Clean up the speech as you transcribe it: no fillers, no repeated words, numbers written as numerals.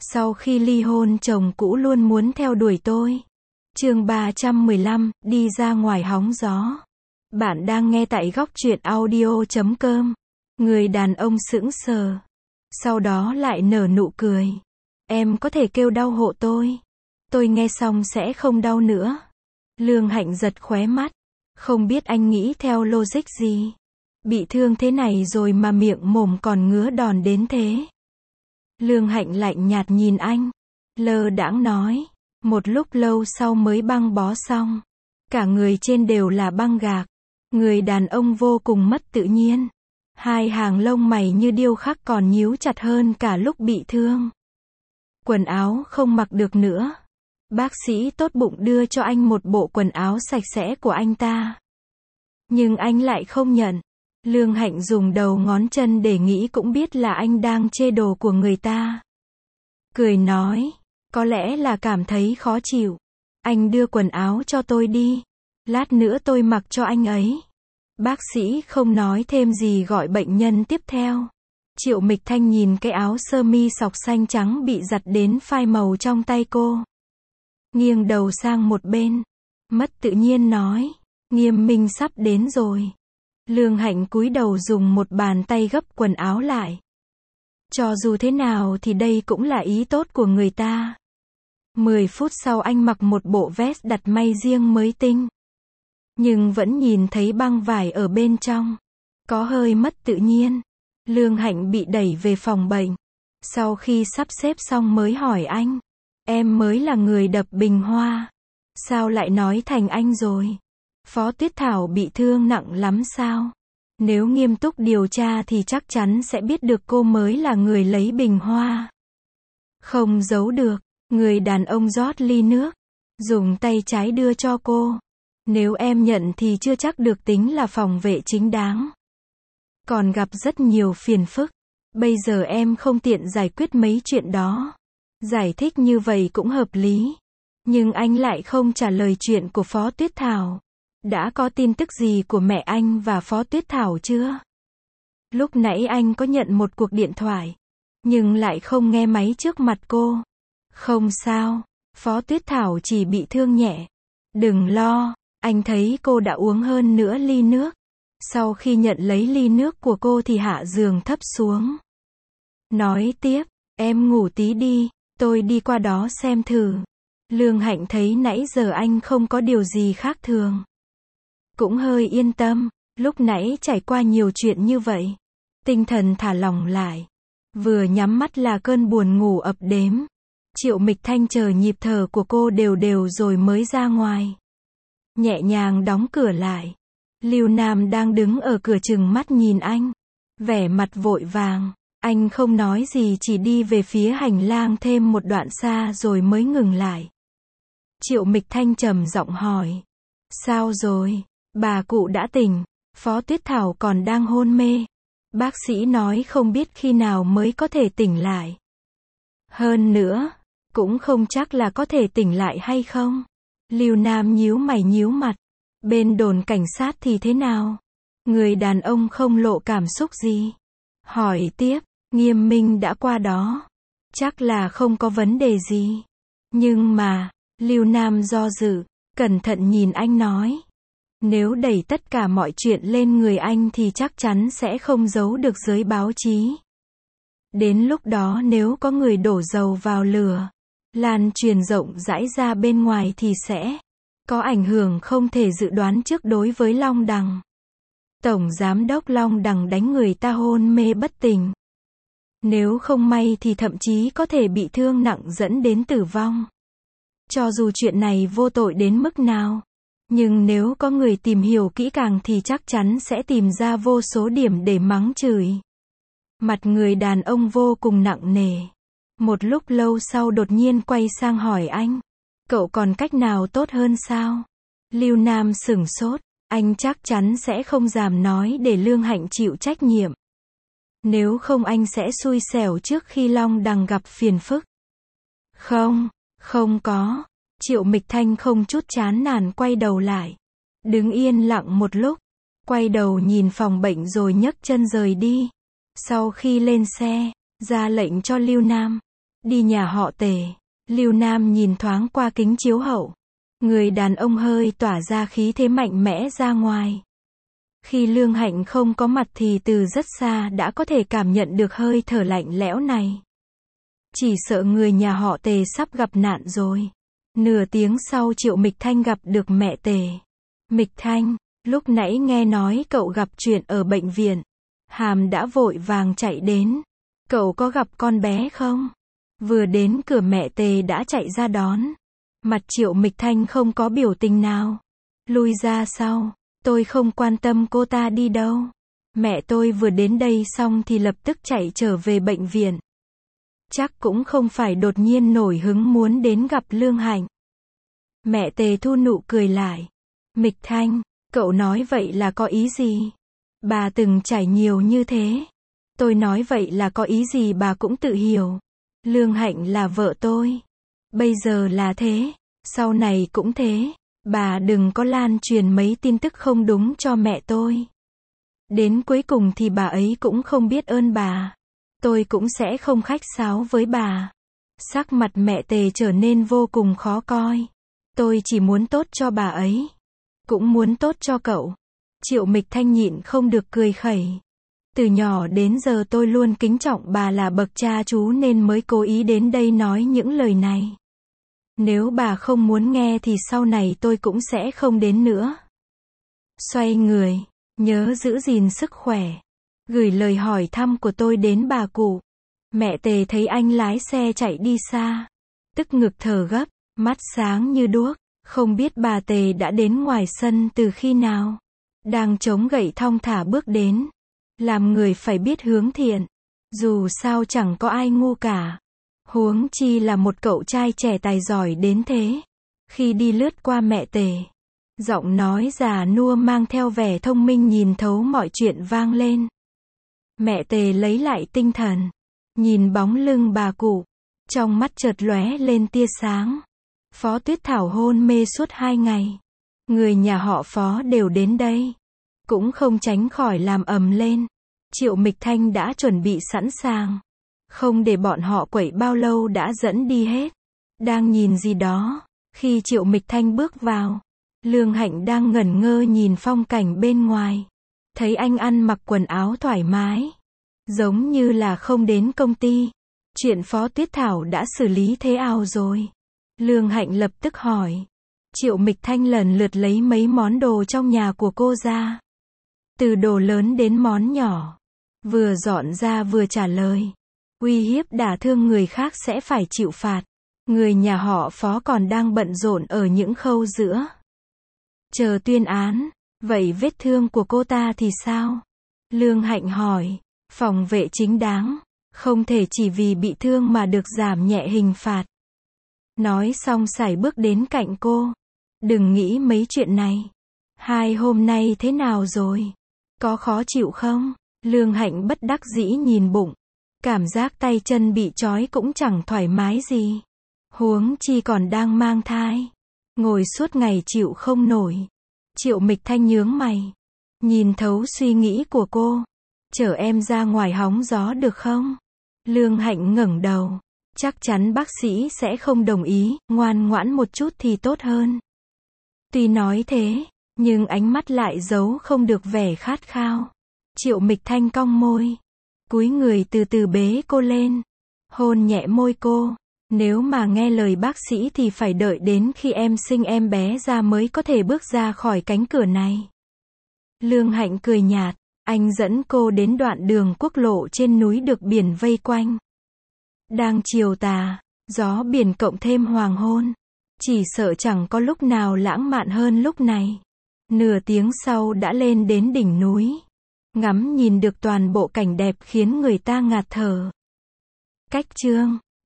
Sau khi ly hôn chồng cũ luôn muốn theo đuổi tôi. Chương 315, đi ra ngoài hóng gió. Bạn đang nghe tại góc truyện audio.com. Người đàn ông sững sờ. Sau đó lại nở nụ cười. Em có thể kêu đau hộ tôi. Tôi nghe xong sẽ không đau nữa. Lương Hạnh giật khóe mắt. Không biết anh nghĩ theo logic gì. Bị thương thế này rồi mà miệng mồm còn ngứa đòn đến thế. Lương Hạnh lạnh nhạt nhìn anh. Lơ đãng nói. Một lúc lâu sau mới băng bó xong. Cả người trên đều là băng gạc. Người đàn ông vô cùng mất tự nhiên. Hai hàng lông mày như điêu khắc còn nhíu chặt hơn cả lúc bị thương. Quần áo không mặc được nữa. Bác sĩ tốt bụng đưa cho anh một bộ quần áo sạch sẽ của anh ta. Nhưng anh lại không nhận. Lương Hạnh dùng đầu ngón chân để nghĩ cũng biết là anh đang chê đồ của người ta. Cười nói, có lẽ là cảm thấy khó chịu. Anh đưa quần áo cho tôi đi. Lát nữa tôi mặc cho anh ấy. Bác sĩ không nói thêm gì gọi bệnh nhân tiếp theo. Triệu Mịch Thanh nhìn cái áo sơ mi sọc xanh trắng bị giặt đến phai màu trong tay cô. Nghiêng đầu sang một bên. Mất tự nhiên nói, Nghiêm Minh sắp đến rồi. Lương Hạnh cúi đầu dùng một bàn tay gấp quần áo lại. Cho dù thế nào thì đây cũng là ý tốt của người ta. 10 phút sau anh mặc một bộ vest đặt may riêng mới tinh. Nhưng vẫn nhìn thấy băng vải ở bên trong. Có hơi mất tự nhiên. Lương Hạnh bị đẩy về phòng bệnh. Sau khi sắp xếp xong mới hỏi anh. Em mới là người đập bình hoa. Sao lại nói thành anh rồi? Phó Tuyết Thảo bị thương nặng lắm sao? Nếu nghiêm túc điều tra thì chắc chắn sẽ biết được cô mới là người lấy bình hoa. Không giấu được. Người đàn ông rót ly nước. Dùng tay trái đưa cho cô. Nếu em nhận thì chưa chắc được tính là phòng vệ chính đáng. Còn gặp rất nhiều phiền phức. Bây giờ em không tiện giải quyết mấy chuyện đó. Giải thích như vậy cũng hợp lý. Nhưng anh lại không trả lời chuyện của Phó Tuyết Thảo. Đã có tin tức gì của mẹ anh và Phó Tuyết Thảo chưa? Lúc nãy anh có nhận một cuộc điện thoại. Nhưng lại không nghe máy trước mặt cô. Không sao. Phó Tuyết Thảo chỉ bị thương nhẹ. Đừng lo. Anh thấy cô đã uống hơn nửa ly nước. Sau khi nhận lấy ly nước của cô thì hạ giường thấp xuống. Nói tiếp, em ngủ tí đi, tôi đi qua đó xem thử. Lương Hạnh thấy nãy giờ anh không có điều gì khác thường. Cũng hơi yên tâm, lúc nãy trải qua nhiều chuyện như vậy. Tinh thần thả lỏng lại. Vừa nhắm mắt là cơn buồn ngủ ập đến. Triệu Mịch Thanh chờ nhịp thở của cô đều đều rồi mới ra ngoài. Nhẹ nhàng đóng cửa lại. Lưu Nam đang đứng ở cửa trừng mắt nhìn anh. Vẻ mặt vội vàng. Anh không nói gì chỉ đi về phía hành lang thêm một đoạn xa rồi mới ngừng lại. Triệu Mịch Thanh trầm giọng hỏi. Sao rồi? Bà cụ đã tỉnh. Phó Tuyết Thảo còn đang hôn mê. Bác sĩ nói không biết khi nào mới có thể tỉnh lại. Hơn nữa, cũng không chắc là có thể tỉnh lại hay không. Lưu Nam nhíu mày nhíu mặt. Bên đồn cảnh sát thì thế nào? Người đàn ông không lộ cảm xúc gì. Hỏi tiếp, Nghiêm Minh đã qua đó. Chắc là không có vấn đề gì. Nhưng mà, Lưu Nam do dự, cẩn thận nhìn anh nói. Nếu đẩy tất cả mọi chuyện lên người anh thì chắc chắn sẽ không giấu được giới báo chí. Đến lúc đó nếu có người đổ dầu vào lửa, lan truyền rộng rãi ra bên ngoài thì sẽ có ảnh hưởng không thể dự đoán trước đối với Long Đằng. Tổng giám đốc Long Đằng đánh người ta hôn mê bất tỉnh. Nếu không may thì thậm chí có thể bị thương nặng dẫn đến tử vong. Cho dù chuyện này vô tội đến mức nào, nhưng nếu có người tìm hiểu kỹ càng thì chắc chắn sẽ tìm ra vô số điểm để mắng chửi. Mặt người đàn ông vô cùng nặng nề. Một lúc lâu sau đột nhiên quay sang hỏi anh. Cậu còn cách nào tốt hơn sao? Lưu Nam sửng sốt. Anh chắc chắn sẽ không dám nói để Lương Hạnh chịu trách nhiệm. Nếu không anh sẽ xui xẻo trước khi Long Đằng gặp phiền phức. Không có. Triệu Mịch Thanh không chút chán nản quay đầu lại. Đứng yên lặng một lúc. Quay đầu nhìn phòng bệnh rồi nhấc chân rời đi. Sau khi lên xe, ra lệnh cho Lưu Nam. Đi nhà họ Tề. Lưu Nam nhìn thoáng qua kính chiếu hậu. Người đàn ông hơi tỏa ra khí thế mạnh mẽ ra ngoài. Khi Lương Hạnh không có mặt thì từ rất xa đã có thể cảm nhận được hơi thở lạnh lẽo này. Chỉ sợ người nhà họ Tề sắp gặp nạn rồi. Nửa tiếng sau Triệu Mịch Thanh gặp được mẹ Tề. Mịch Thanh, lúc nãy nghe nói cậu gặp chuyện ở bệnh viện. Hàm đã vội vàng chạy đến. Cậu có gặp con bé không? Vừa đến cửa mẹ Tề đã chạy ra đón. Mặt Triệu Mịch Thanh không có biểu tình nào. Lui ra sau. Tôi không quan tâm cô ta đi đâu. Mẹ tôi vừa đến đây xong thì lập tức chạy trở về bệnh viện. Chắc cũng không phải đột nhiên nổi hứng muốn đến gặp Lương Hạnh. Mẹ Tề thu nụ cười lại. Mịch Thanh, cậu nói vậy là có ý gì? Bà từng trải nhiều như thế. Tôi nói vậy là có ý gì bà cũng tự hiểu. Lương Hạnh là vợ tôi. Bây giờ là thế. Sau này cũng thế. Bà đừng có lan truyền mấy tin tức không đúng cho mẹ tôi. Đến cuối cùng thì bà ấy cũng không biết ơn bà. Tôi cũng sẽ không khách sáo với bà. Sắc mặt mẹ Tề trở nên vô cùng khó coi. Tôi chỉ muốn tốt cho bà ấy. Cũng muốn tốt cho cậu. Triệu Mịch Thanh nhịn không được cười khẩy. Từ nhỏ đến giờ tôi luôn kính trọng bà là bậc cha chú nên mới cố ý đến đây nói những lời này. Nếu bà không muốn nghe thì sau này tôi cũng sẽ không đến nữa. Xoay người, nhớ giữ gìn sức khỏe. Gửi lời hỏi thăm của tôi đến bà cụ. Mẹ Tề thấy anh lái xe chạy đi xa. Tức ngực thở gấp, mắt sáng như đuốc. Không biết bà Tề đã đến ngoài sân từ khi nào. Đang chống gậy thong thả bước đến. Làm người phải biết hướng thiện. Dù sao chẳng có ai ngu cả. Huống chi là một cậu trai trẻ tài giỏi đến thế. Khi đi lướt qua mẹ Tề, giọng nói già nua mang theo vẻ thông minh nhìn thấu mọi chuyện vang lên. Mẹ Tề lấy lại tinh thần. Nhìn bóng lưng bà cụ. Trong mắt chợt lóe lên tia sáng. Phó Tuyết Thảo hôn mê suốt 2 ngày. Người nhà họ Phó đều đến đây. Cũng không tránh khỏi làm ầm lên. Triệu Mịch Thanh đã chuẩn bị sẵn sàng. Không để bọn họ quẩy bao lâu đã dẫn đi hết. Đang nhìn gì đó. Khi Triệu Mịch Thanh bước vào. Lương Hạnh đang ngẩn ngơ nhìn phong cảnh bên ngoài. Thấy anh ăn mặc quần áo thoải mái. Giống như là không đến công ty. Chuyện Phó Tuyết Thảo đã xử lý thế nào rồi? Lương Hạnh lập tức hỏi. Triệu Mịch Thanh lần lượt lấy mấy món đồ trong nhà của cô ra. Từ đồ lớn đến món nhỏ. Vừa dọn ra vừa trả lời. Uy hiếp đả thương người khác sẽ phải chịu phạt. Người nhà họ Phó còn đang bận rộn ở những khâu giữa. Chờ tuyên án. Vậy vết thương của cô ta thì sao? Lương Hạnh hỏi. Phòng vệ chính đáng. Không thể chỉ vì bị thương mà được giảm nhẹ hình phạt. Nói xong sải bước đến cạnh cô. Đừng nghĩ mấy chuyện này. 2 hôm nay thế nào rồi? Có khó chịu không? Lương Hạnh bất đắc dĩ nhìn bụng. Cảm giác tay chân bị trói cũng chẳng thoải mái gì. Huống chi còn đang mang thai. Ngồi suốt ngày chịu không nổi. Triệu Mịch Thanh nhướng mày. Nhìn thấu suy nghĩ của cô. Chở em ra ngoài hóng gió được không? Lương Hạnh ngẩng đầu. Chắc chắn bác sĩ sẽ không đồng ý, ngoan ngoãn một chút thì tốt hơn. Tuy nói thế, nhưng ánh mắt lại giấu không được vẻ khát khao. Triệu Mịch Thanh cong môi. Cúi người từ từ bế cô lên. Hôn nhẹ môi cô. Nếu mà nghe lời bác sĩ thì phải đợi đến khi em sinh em bé ra mới có thể bước ra khỏi cánh cửa này. Lương Hạnh cười nhạt. Anh dẫn cô đến đoạn đường quốc lộ trên núi được biển vây quanh. Đang chiều tà, gió biển cộng thêm hoàng hôn. Chỉ sợ chẳng có lúc nào lãng mạn hơn lúc này. Nửa tiếng sau đã lên đến đỉnh núi. Ngắm nhìn được toàn bộ cảnh đẹp khiến người ta ngạt thở. Cách chương